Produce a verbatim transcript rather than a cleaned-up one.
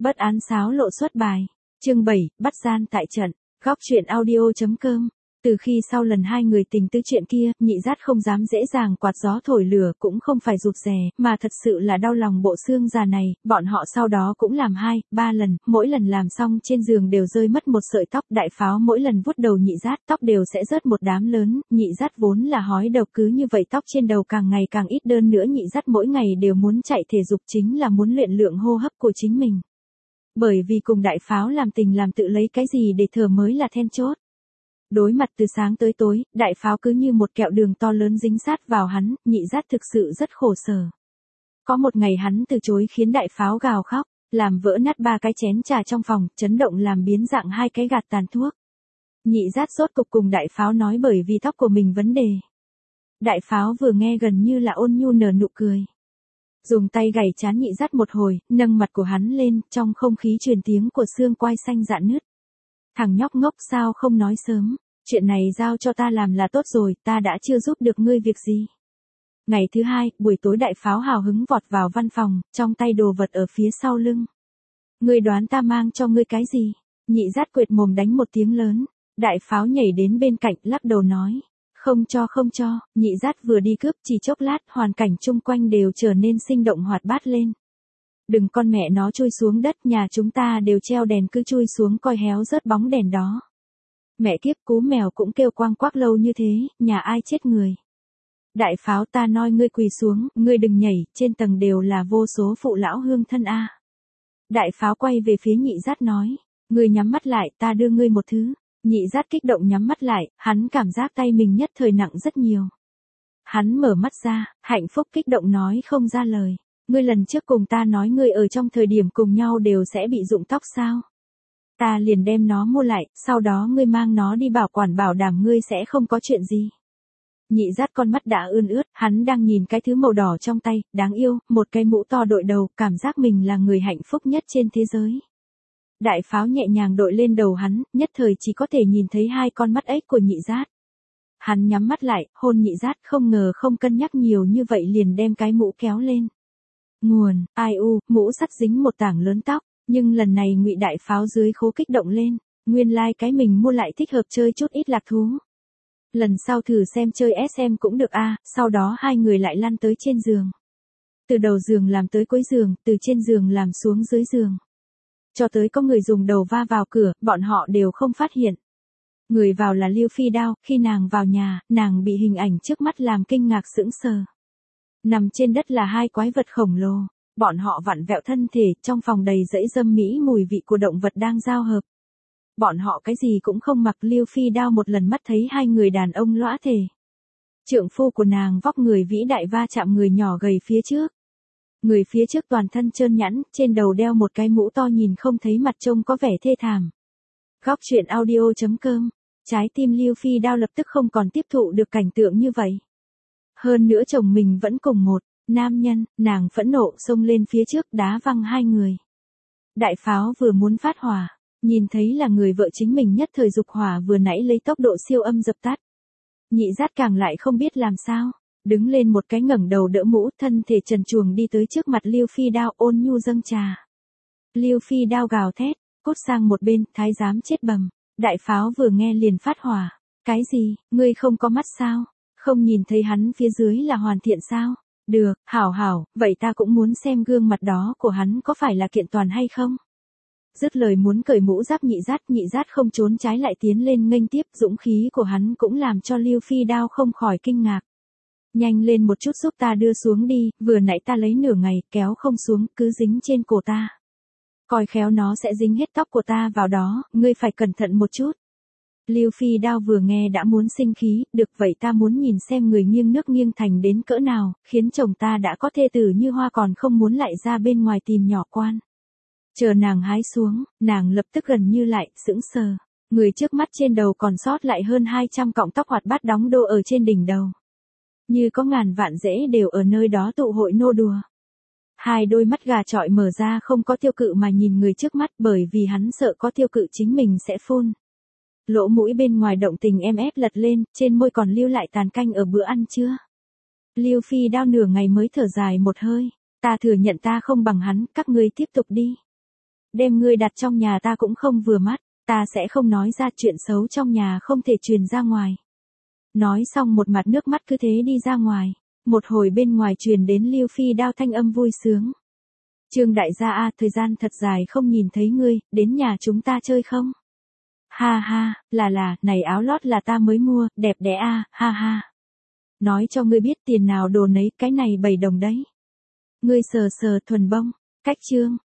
Bất án xáo lộ xuất bài. Chương bảy, bắt gian tại trận. Góc truyện audio.com. Từ khi sau lần hai người tình tư chuyện kia, Nhị Dát không dám dễ dàng quạt gió thổi lửa, cũng không phải rụt rè, mà thật sự là đau lòng bộ xương già này. Bọn họ sau đó cũng làm hai, ba lần, mỗi lần làm xong trên giường đều rơi mất một sợi tóc. Đại Pháo mỗi lần vuốt đầu Nhị Dát, tóc đều sẽ rớt một đám lớn. Nhị Dát vốn là hói đầu, cứ như vậy tóc trên đầu càng ngày càng ít, đơn nữa Nhị Dát mỗi ngày đều muốn chạy thể dục, chính là muốn luyện lượng hô hấp của chính mình. Bởi vì cùng Đại Pháo làm tình làm tự lấy cái gì để thở mới là then chốt. Đối mặt từ sáng tới tối, Đại Pháo cứ như một kẹo đường to lớn dính sát vào hắn, Nhị Dát thực sự rất khổ sở. Có một ngày hắn từ chối khiến Đại Pháo gào khóc, làm vỡ nát ba cái chén trà trong phòng, chấn động làm biến dạng hai cái gạt tàn thuốc. Nhị Dát rốt cục cùng Đại Pháo nói bởi vì tóc của mình vấn đề. Đại Pháo vừa nghe gần như là ôn nhu nở nụ cười. Dùng tay gảy trán Nhị Dát một hồi, nâng mặt của hắn lên, trong không khí truyền tiếng của xương quai xanh rạn nứt. Thằng nhóc ngốc, sao không nói sớm, chuyện này giao cho ta làm là tốt rồi, ta đã chưa giúp được ngươi việc gì. Ngày thứ hai, buổi tối Đại Pháo hào hứng vọt vào văn phòng, trong tay đồ vật ở phía sau lưng. Ngươi đoán ta mang cho ngươi cái gì? Nhị Dát quệt mồm đánh một tiếng lớn. Đại Pháo nhảy đến bên cạnh, lắc đầu nói. Không cho không cho. Nhị Dát vừa đi cướp, chỉ chốc lát, hoàn cảnh chung quanh đều trở nên sinh động hoạt bát lên. Đừng con mẹ nó chui xuống đất, nhà chúng ta đều treo đèn, cứ chui xuống coi héo rớt bóng đèn đó. Mẹ kiếp, cú mèo cũng kêu quang quác lâu như thế, nhà ai chết người. Đại Pháo, ta nói ngươi quỳ xuống, ngươi đừng nhảy, trên tầng đều là vô số phụ lão hương thân a. Đại Pháo quay về phía Nhị Dát nói, ngươi nhắm mắt lại, ta đưa ngươi một thứ. Nhị Dát kích động nhắm mắt lại, hắn cảm giác tay mình nhất thời nặng rất nhiều. Hắn mở mắt ra, hạnh phúc kích động nói không ra lời. Ngươi lần trước cùng ta nói ngươi ở trong thời điểm cùng nhau đều sẽ bị rụng tóc sao? Ta liền đem nó mua lại, sau đó ngươi mang nó đi bảo quản, bảo đảm ngươi sẽ không có chuyện gì. Nhị Dát con mắt đã ươn ướt, hắn đang nhìn cái thứ màu đỏ trong tay, đáng yêu, một cái mũ to đội đầu, cảm giác mình là người hạnh phúc nhất trên thế giới. Đại Pháo nhẹ nhàng đội lên đầu hắn, nhất thời chỉ có thể nhìn thấy hai con mắt ếch của Nhị Dát. Hắn nhắm mắt lại, hôn Nhị Dát, không ngờ không cân nhắc nhiều như vậy liền đem cái mũ kéo lên. Nguồn, ai u, mũ sắt dính một tảng lớn tóc, nhưng lần này Ngụy Đại Pháo dưới khố kích động lên, nguyên lai like cái mình mua lại thích hợp chơi chút ít lạc thú. Lần sau thử xem chơi ét em cũng được a. Sau đó hai người lại lăn tới trên giường. Từ đầu giường làm tới cuối giường, từ trên giường làm xuống dưới giường. Cho tới có người dùng đầu va vào cửa, bọn họ đều không phát hiện. Người vào là Lưu Phi Đao, khi nàng vào nhà, nàng bị hình ảnh trước mắt làm kinh ngạc sững sờ. Nằm trên đất là hai quái vật khổng lồ, bọn họ vặn vẹo thân thể, trong phòng đầy dãy dâm mỹ mùi vị của động vật đang giao hợp. Bọn họ cái gì cũng không mặc, Lưu Phi Đao một lần mắt thấy hai người đàn ông lõa thể. Trượng phu của nàng vóc người vĩ đại va chạm người nhỏ gầy phía trước. Người phía trước toàn thân trơn nhẵn, trên đầu đeo một cái mũ to nhìn không thấy mặt, trông có vẻ thê thảm. Góc truyện audio.com. Trái tim Lưu Phi Đao lập tức không còn tiếp thụ được cảnh tượng như vậy. Hơn nữa chồng mình vẫn cùng một nam nhân, nàng phẫn nộ xông lên phía trước đá văng hai người. Đại Pháo vừa muốn phát hỏa, nhìn thấy là người vợ chính mình nhất thời dục hỏa vừa nãy lấy tốc độ siêu âm dập tắt. Nhị Dát càng lại không biết làm sao, đứng lên một cái ngẩng đầu đỡ mũ, thân thể trần truồng đi tới trước mặt Lưu Phi Đao, ôn nhu dâng trà. Lưu Phi Đao gào thét, cút sang một bên, thái giám chết bầm. Đại Pháo vừa nghe liền phát hỏa, cái gì, ngươi không có mắt sao? Không nhìn thấy hắn phía dưới là hoàn thiện sao? Được, hảo hảo, vậy ta cũng muốn xem gương mặt đó của hắn có phải là kiện toàn hay không? Dứt lời muốn cởi mũ giáp Nhị Dát, Nhị Dát không trốn trái lại tiến lên nghênh tiếp, dũng khí của hắn cũng làm cho Lưu Phi Đao không khỏi kinh ngạc. Nhanh lên một chút giúp ta đưa xuống đi, vừa nãy ta lấy nửa ngày, kéo không xuống, cứ dính trên cổ ta. Coi khéo nó sẽ dính hết tóc của ta vào đó, ngươi phải cẩn thận một chút. Lưu Phi Đao vừa nghe đã muốn sinh khí, được vậy ta muốn nhìn xem người nghiêng nước nghiêng thành đến cỡ nào, khiến chồng ta đã có thê tử như hoa còn không muốn lại ra bên ngoài tìm nhỏ quan. Chờ nàng hái xuống, nàng lập tức gần như lại, sững sờ. Người trước mắt trên đầu còn sót lại hơn hai trăm cọng tóc hoạt bát đóng đô ở trên đỉnh đầu. Như có ngàn vạn rễ đều ở nơi đó tụ hội nô đùa. Hai đôi mắt gà trọi mở ra không có tiêu cự mà nhìn người trước mắt, bởi vì hắn sợ có tiêu cự chính mình sẽ phun. Lỗ mũi bên ngoài động tình em ép lật lên, trên môi còn lưu lại tàn canh ở bữa ăn trưa. Lưu Phi Đao nửa ngày mới thở dài một hơi. Ta thừa nhận ta không bằng hắn, các ngươi tiếp tục đi. Đem ngươi đặt trong nhà ta cũng không vừa mắt, ta sẽ không nói ra chuyện xấu trong nhà không thể truyền ra ngoài. Nói xong một mặt nước mắt cứ thế đi ra ngoài. Một hồi bên ngoài truyền đến Lưu Phi Đao thanh âm vui sướng. Trương đại gia a, thời gian thật dài không nhìn thấy ngươi, đến nhà chúng ta chơi không? Ha ha, là là, này áo lót là ta mới mua, đẹp đẽ a, ha ha. Nói cho ngươi biết tiền nào đồ nấy, cái này bảy đồng đấy. Ngươi sờ sờ thuần bông, cách Trương,